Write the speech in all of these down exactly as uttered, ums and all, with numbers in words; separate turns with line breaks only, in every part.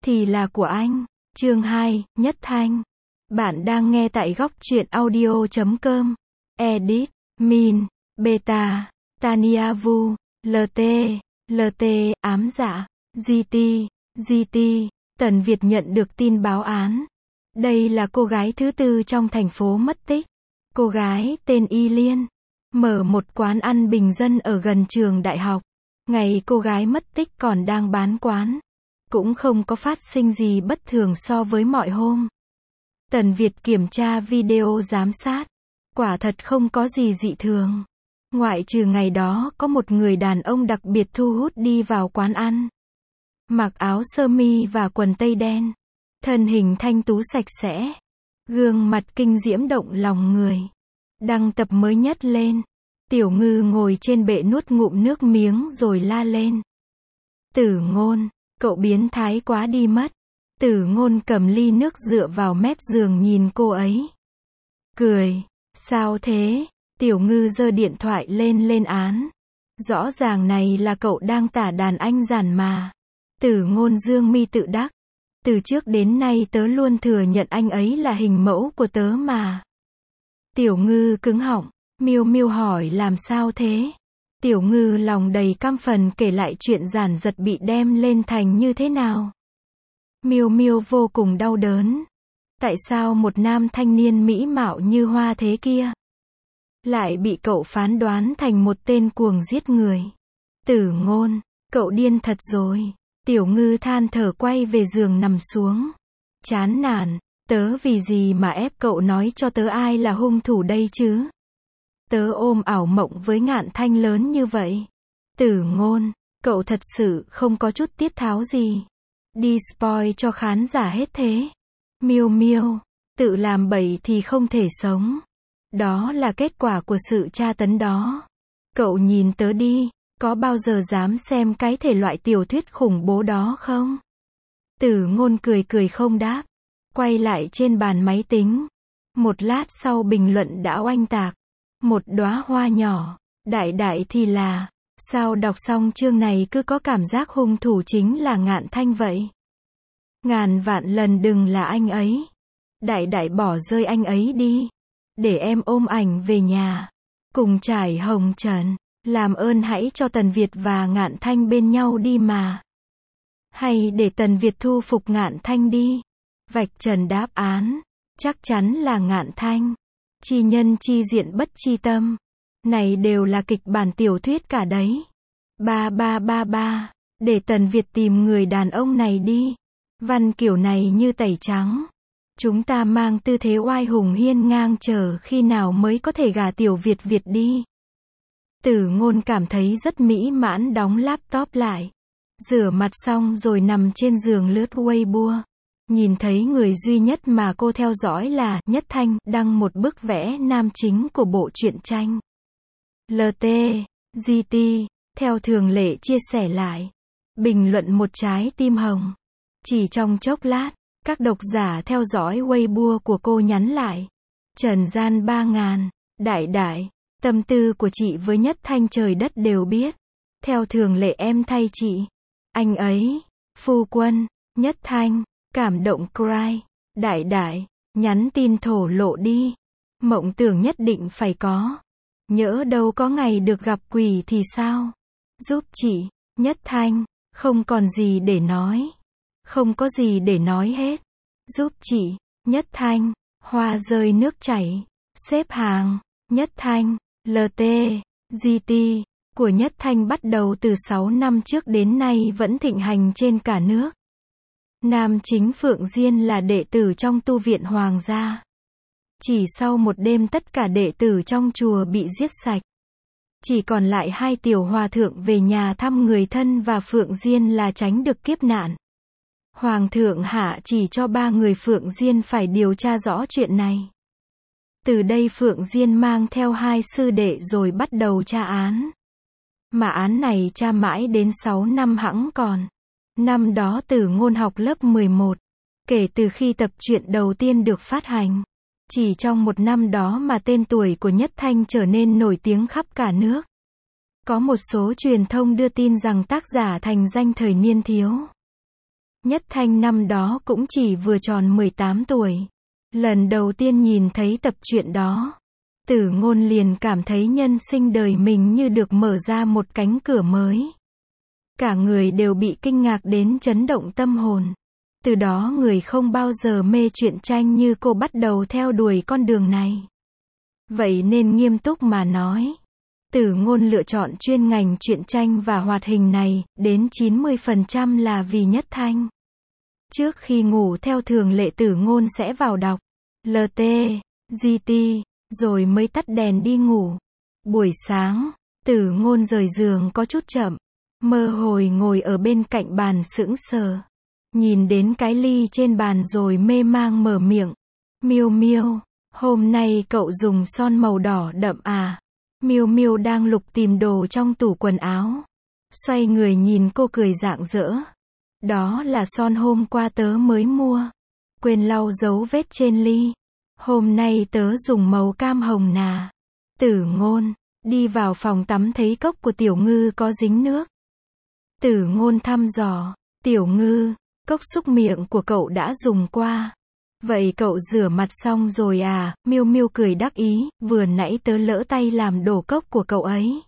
thì là của anh. Chương hai, Nhất Thanh. Bạn đang nghe tại góc truyện audio chấm com. Edit, Min, Beta, Tania Vu, lờ tê, lờ tê, ám dạ, giê tê, giê tê. Tần Việt nhận được tin báo án. Đây là cô gái thứ tư trong thành phố mất tích. Cô gái tên Y Liên, mở một quán ăn bình dân ở gần trường đại học. Ngày cô gái mất tích còn đang bán quán. Cũng không có phát sinh gì bất thường so với mọi hôm. Tần Việt kiểm tra video giám sát. Quả thật không có gì dị thường. Ngoại trừ ngày đó có một người đàn ông đặc biệt thu hút đi vào quán ăn. Mặc áo sơ mi và quần tây đen. Thân hình thanh tú sạch sẽ. Gương mặt kinh diễm động lòng người. Đăng tập mới nhất lên. Tiểu Ngư ngồi trên bệ nuốt ngụm nước miếng rồi la lên. Tử Ngôn, cậu biến thái quá đi mất. Tử Ngôn cầm ly nước dựa vào mép giường nhìn cô ấy. Cười, sao thế? Tiểu Ngư giơ điện thoại lên lên án. Rõ ràng này là cậu đang tả đàn anh giản mà. Tử Ngôn dương mi tự đắc. Từ trước đến nay tớ luôn thừa nhận anh ấy là hình mẫu của tớ mà. Tiểu Ngư cứng họng. Miêu Miêu hỏi làm sao thế? Tiểu Ngư lòng đầy căm phẫn kể lại chuyện giản giật bị đem lên thành như thế nào. Miêu Miêu vô cùng đau đớn. Tại sao một nam thanh niên mỹ mạo như hoa thế kia lại bị cậu phán đoán thành một tên cuồng giết người? Tử Ngôn, cậu điên thật rồi. Tiểu Ngư than thở quay về giường nằm xuống. Chán nản, tớ vì gì mà ép cậu nói cho tớ ai là hung thủ đây chứ? Tớ ôm ảo mộng với Ngạn Thanh lớn như vậy. Tử Ngôn, cậu thật sự không có chút tiết tháo gì. Đi spoil cho khán giả hết thế. Miêu Miêu, tự làm bậy thì không thể sống. Đó là kết quả của sự tra tấn đó. Cậu nhìn tớ đi, có bao giờ dám xem cái thể loại tiểu thuyết khủng bố đó không? Tử Ngôn cười cười không đáp. Quay lại trên bàn máy tính. Một lát sau bình luận đã oanh tạc. Một đóa hoa nhỏ, đại đại thì là, sao đọc xong chương này cứ có cảm giác hung thủ chính là Ngạn Thanh vậy? Ngàn vạn lần đừng là anh ấy. Đại đại bỏ rơi anh ấy đi. Để em ôm ảnh về nhà. Cùng trải hồng trần. Làm ơn hãy cho Tần Việt và Ngạn Thanh bên nhau đi mà. Hay để Tần Việt thu phục Ngạn Thanh đi. Vạch trần đáp án. Chắc chắn là Ngạn Thanh. Chi nhân chi diện bất chi tâm. Này đều là kịch bản tiểu thuyết cả đấy. Ba ba ba ba. Để Tần Việt tìm người đàn ông này đi. Văn kiểu này như tẩy trắng. Chúng ta mang tư thế oai hùng hiên ngang chờ khi nào mới có thể gả tiểu Việt Việt đi. Tử Ngôn cảm thấy rất mỹ mãn đóng laptop lại. Rửa mặt xong rồi nằm trên giường lướt Weibo. Nhìn thấy người duy nhất mà cô theo dõi là Nhất Thanh đăng một bức vẽ nam chính của bộ truyện tranh. lờ tê, giê tê, theo thường lệ chia sẻ lại. Bình luận một trái tim hồng. Chỉ trong chốc lát, các độc giả theo dõi Weibo của cô nhắn lại. Trần gian ba ngàn, đại đại, tâm tư của chị với Nhất Thanh trời đất đều biết. Theo thường lệ em thay chị. Anh ấy, phu quân, Nhất Thanh. Cảm động cry. Đại đại, nhắn tin thổ lộ đi. Mộng tưởng nhất định phải có. Nhỡ đâu có ngày được gặp quỷ thì sao? Giúp chị, Nhất Thanh. Không còn gì để nói. Không có gì để nói hết. Giúp chị, Nhất Thanh. Hoa rơi nước chảy. Xếp hàng, Nhất Thanh. lờ tê, giê tê của Nhất Thanh bắt đầu từ sáu năm trước đến nay vẫn thịnh hành trên cả nước. Nam chính Phượng Diên là đệ tử trong tu viện Hoàng gia. Chỉ sau một đêm tất cả đệ tử trong chùa bị giết sạch. Chỉ còn lại hai tiểu hòa thượng về nhà thăm người thân và Phượng Diên là tránh được kiếp nạn. Hoàng thượng hạ chỉ cho ba người Phượng Diên phải điều tra rõ chuyện này. Từ đây Phượng Diên mang theo hai sư đệ rồi bắt đầu tra án. Mà án này tra mãi đến sáu năm hẵng còn. Năm đó Tử Ngôn học lớp mười một. Kể từ khi tập truyện đầu tiên được phát hành. Chỉ trong một năm đó mà tên tuổi của Nhất Thanh trở nên nổi tiếng khắp cả nước. Có một số truyền thông đưa tin rằng tác giả thành danh thời niên thiếu. Nhất Thanh năm đó cũng chỉ vừa tròn mười tám tuổi. Lần đầu tiên nhìn thấy tập truyện đó, Tử Ngôn liền cảm thấy nhân sinh đời mình như được mở ra một cánh cửa mới. Cả người đều bị kinh ngạc đến chấn động tâm hồn. Từ đó người không bao giờ mê truyện tranh như cô bắt đầu theo đuổi con đường này. Vậy nên nghiêm túc mà nói, Tử Ngôn lựa chọn chuyên ngành truyện tranh và hoạt hình này, đến chín mươi phần trăm là vì Nhất Thanh. Trước khi ngủ theo thường lệ Tử Ngôn sẽ vào đọc lờ tê, giê tê, rồi mới tắt đèn đi ngủ. Buổi sáng, Tử Ngôn rời giường có chút chậm, mơ hồi ngồi ở bên cạnh bàn sững sờ. Nhìn đến cái ly trên bàn rồi mê mang mở miệng. Miêu Miêu, hôm nay cậu dùng son màu đỏ đậm à? Miêu Miêu đang lục tìm đồ trong tủ quần áo. Xoay người nhìn cô cười rạng rỡ. Đó là son hôm qua tớ mới mua. Quên lau dấu vết trên ly. Hôm nay tớ dùng màu cam hồng nà. Tử Ngôn, đi vào phòng tắm thấy cốc của Tiểu Ngư có dính nước. Tử Ngôn thăm dò. Tiểu Ngư, cốc xúc miệng của cậu đã dùng qua. Vậy cậu rửa mặt xong rồi à? Miêu Miêu cười đắc ý, vừa nãy tớ lỡ tay làm đổ cốc của cậu ấy.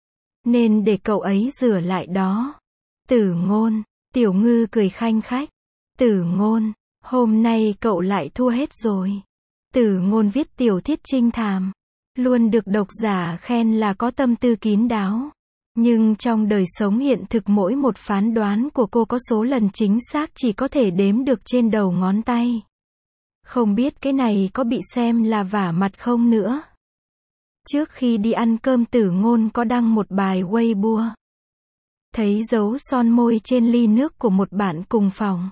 Nên để cậu ấy rửa lại đó. Tử Ngôn, Tiểu Ngư cười khanh khách. Tử Ngôn, hôm nay cậu lại thua hết rồi. Tử Ngôn viết tiểu thuyết trinh thám, luôn được độc giả khen là có tâm tư kín đáo. Nhưng trong đời sống hiện thực mỗi một phán đoán của cô có số lần chính xác chỉ có thể đếm được trên đầu ngón tay. Không biết cái này có bị xem là vả mặt không nữa. Trước khi đi ăn cơm Tử Ngôn có đăng một bài Weibo. Thấy dấu son môi trên ly nước của một bạn cùng phòng.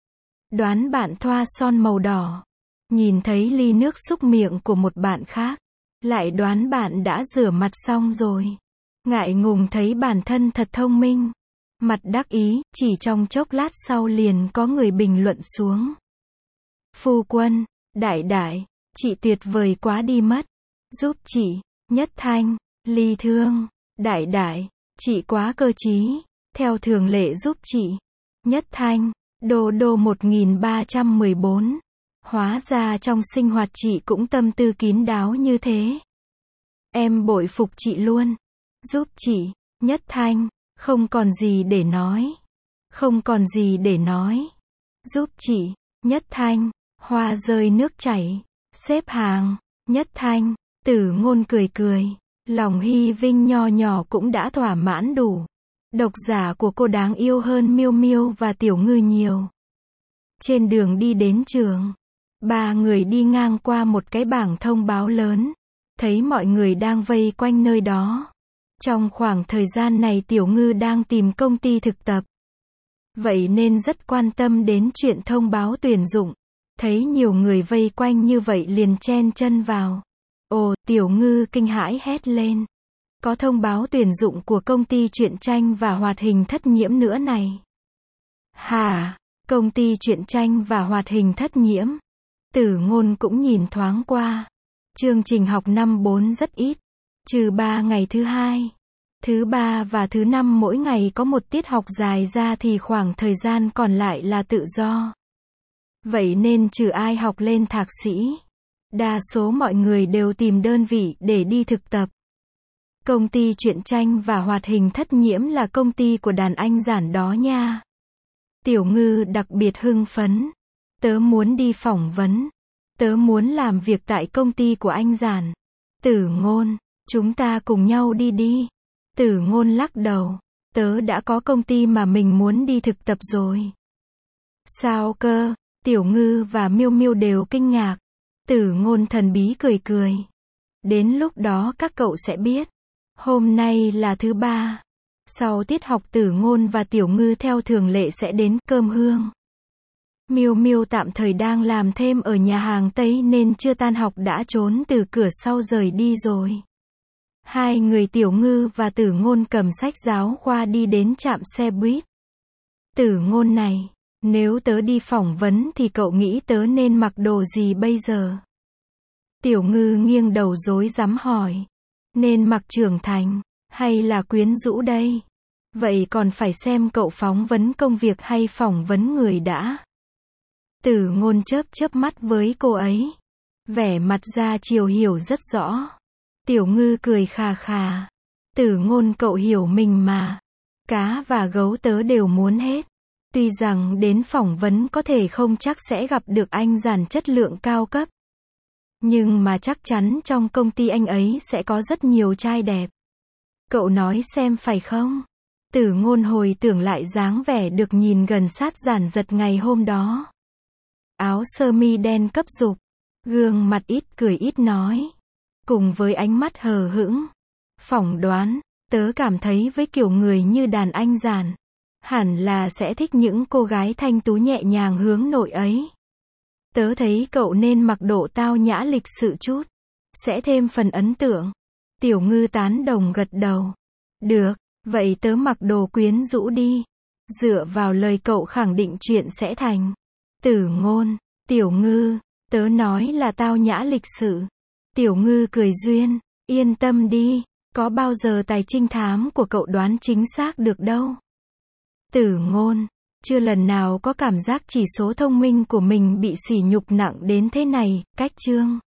Đoán bạn thoa son màu đỏ. Nhìn thấy ly nước xúc miệng của một bạn khác. Lại đoán bạn đã rửa mặt xong rồi. Ngại ngùng thấy bản thân thật thông minh. Mặt đắc ý, chỉ trong chốc lát sau liền có người bình luận xuống. Phu quân, đại đại, chị tuyệt vời quá đi mất. Giúp chị, Nhất Thanh, ly thương, đại đại, chị quá cơ trí. Theo thường lệ giúp chị, Nhất Thanh, đô đô một nghìn ba trăm mười bốn. Hóa ra trong sinh hoạt chị cũng tâm tư kín đáo như thế. Em bội phục chị luôn. Giúp chị, Nhất Thanh, không còn gì để nói. Không còn gì để nói. Giúp chị, Nhất Thanh, hoa rơi nước chảy. Xếp hàng, Nhất Thanh, Tử Ngôn cười cười. Lòng hy vinh nho nhỏ cũng đã thỏa mãn đủ. Độc giả của cô đáng yêu hơn Miêu Miêu và Tiểu Ngư nhiều. Trên đường đi đến trường, ba người đi ngang qua một cái bảng thông báo lớn. Thấy mọi người đang vây quanh nơi đó. Trong khoảng thời gian này Tiểu Ngư đang tìm công ty thực tập. Vậy nên rất quan tâm đến chuyện thông báo tuyển dụng. Thấy nhiều người vây quanh như vậy liền chen chân vào. Ồ, Tiểu Ngư kinh hãi hét lên. Có thông báo tuyển dụng của công ty truyện tranh và hoạt hình Thất Nhiễm nữa này. Hả? Công ty truyện tranh và hoạt hình Thất Nhiễm? Tử Ngôn cũng nhìn thoáng qua. Chương trình học năm bốn rất ít. Trừ ba ngày thứ hai, thứ ba và thứ năm mỗi ngày có một tiết học dài ra thì khoảng thời gian còn lại là tự do. Vậy nên trừ ai học lên thạc sĩ, đa số mọi người đều tìm đơn vị để đi thực tập. Công ty truyện tranh và hoạt hình Thất Nhiễm là công ty của đàn anh giản đó nha. Tiểu Ngư đặc biệt hưng phấn. Tớ muốn đi phỏng vấn. Tớ muốn làm việc tại công ty của anh giản. Tử Ngôn, chúng ta cùng nhau đi đi. Tử Ngôn lắc đầu. Tớ đã có công ty mà mình muốn đi thực tập rồi. Sao cơ? Tiểu Ngư và Miêu Miêu đều kinh ngạc. Tử Ngôn thần bí cười cười. Đến lúc đó các cậu sẽ biết. Hôm nay là thứ ba. Sau tiết học Tử Ngôn và Tiểu Ngư theo thường lệ sẽ đến cơm hương. Miêu Miêu tạm thời đang làm thêm ở nhà hàng Tây nên chưa tan học đã trốn từ cửa sau rời đi rồi. Hai người Tiểu Ngư và Tử Ngôn cầm sách giáo khoa đi đến trạm xe buýt. Tử Ngôn này, nếu tớ đi phỏng vấn thì cậu nghĩ tớ nên mặc đồ gì bây giờ? Tiểu Ngư nghiêng đầu rối rắm hỏi. Nên mặc trưởng thành, hay là quyến rũ đây? Vậy còn phải xem cậu phỏng vấn công việc hay phỏng vấn người đã. Tử Ngôn chớp chớp mắt với cô ấy. Vẻ mặt ra chiều hiểu rất rõ. Tiểu Ngư cười khà khà. Tử Ngôn cậu hiểu mình mà. Cá và gấu tớ đều muốn hết. Tuy rằng đến phỏng vấn có thể không chắc sẽ gặp được anh giản chất lượng cao cấp. Nhưng mà chắc chắn trong công ty anh ấy sẽ có rất nhiều trai đẹp. Cậu nói xem phải không? Tử Ngôn hồi tưởng lại dáng vẻ được nhìn gần sát giản giật ngày hôm đó. Áo sơ mi đen cấp dục. Gương mặt ít cười ít nói. Cùng với ánh mắt hờ hững. Phỏng đoán, tớ cảm thấy với kiểu người như đàn anh giản, hẳn là sẽ thích những cô gái thanh tú nhẹ nhàng hướng nội ấy. Tớ thấy cậu nên mặc độ tao nhã lịch sự chút. Sẽ thêm phần ấn tượng. Tiểu Ngư tán đồng gật đầu. Được, vậy tớ mặc đồ quyến rũ đi. Dựa vào lời cậu khẳng định chuyện sẽ thành. Tử Ngôn, Tiểu Ngư, tớ nói là tao nhã lịch sự. Tiểu Ngư cười duyên, yên tâm đi, có bao giờ tài trinh thám của cậu đoán chính xác được đâu. Tử Ngôn, chưa lần nào có cảm giác chỉ số thông minh của mình bị sỉ nhục nặng đến thế này. Cách chương